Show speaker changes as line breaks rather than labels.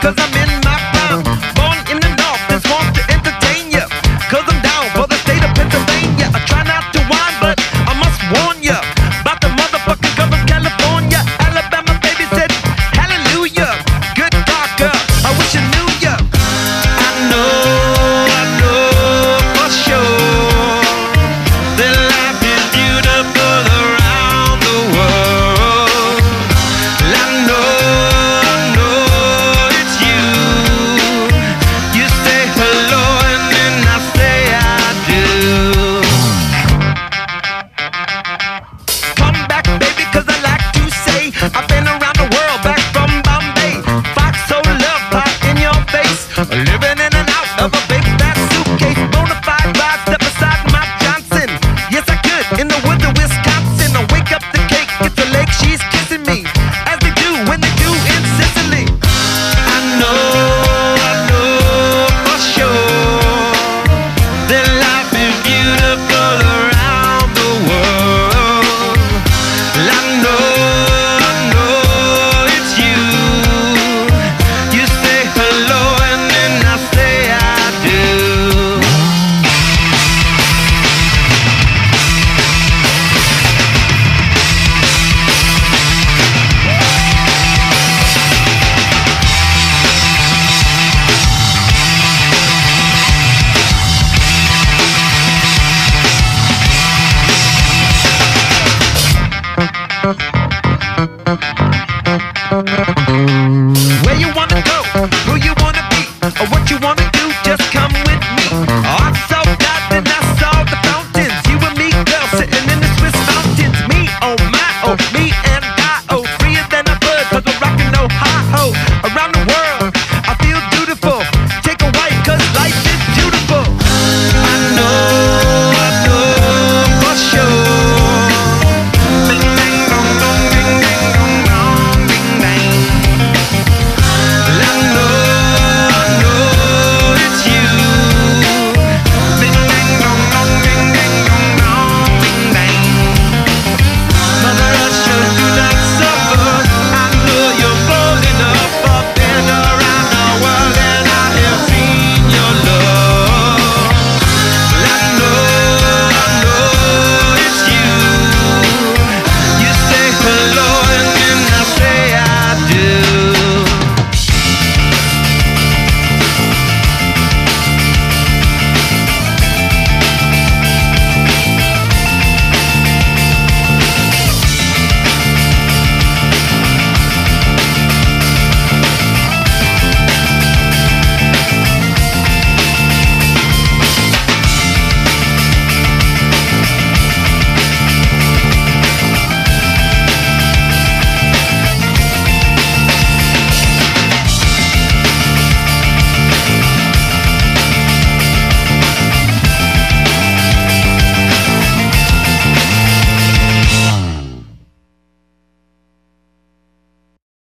cause I'm in my prime. Born in the north and sworn to entertain ya, cause I'm down for the state of Pennsylvania. I try not to whine, but I must warn ya about the motherfucking girl from California. Alabama baby said hallelujah. Good talker, I wish I knew ya. I know for sure that life is beautiful around the world. I know it's you. You say hello and then I say I do. Come back, baby, cause I like to say I've been around the world, back from Bombay. Fox so love pop in your face, living in and out of a big fat suitcase. Bonafide ride, step aside my Johnson. Yes, I could, in the woods of Wisconsin. I wake up the cake, get the lake, she's kissing me, as they do when they do in Sicily. I know for sure that life is beautiful around the world. I know it's you. You say hello and then I say I do. Where you wanna go, who you wanna be, or what you wanna do, just come with me. I saw God, then I saw the fountains. You and me, girl, sitting in the Swiss mountains. Me, oh my, oh, me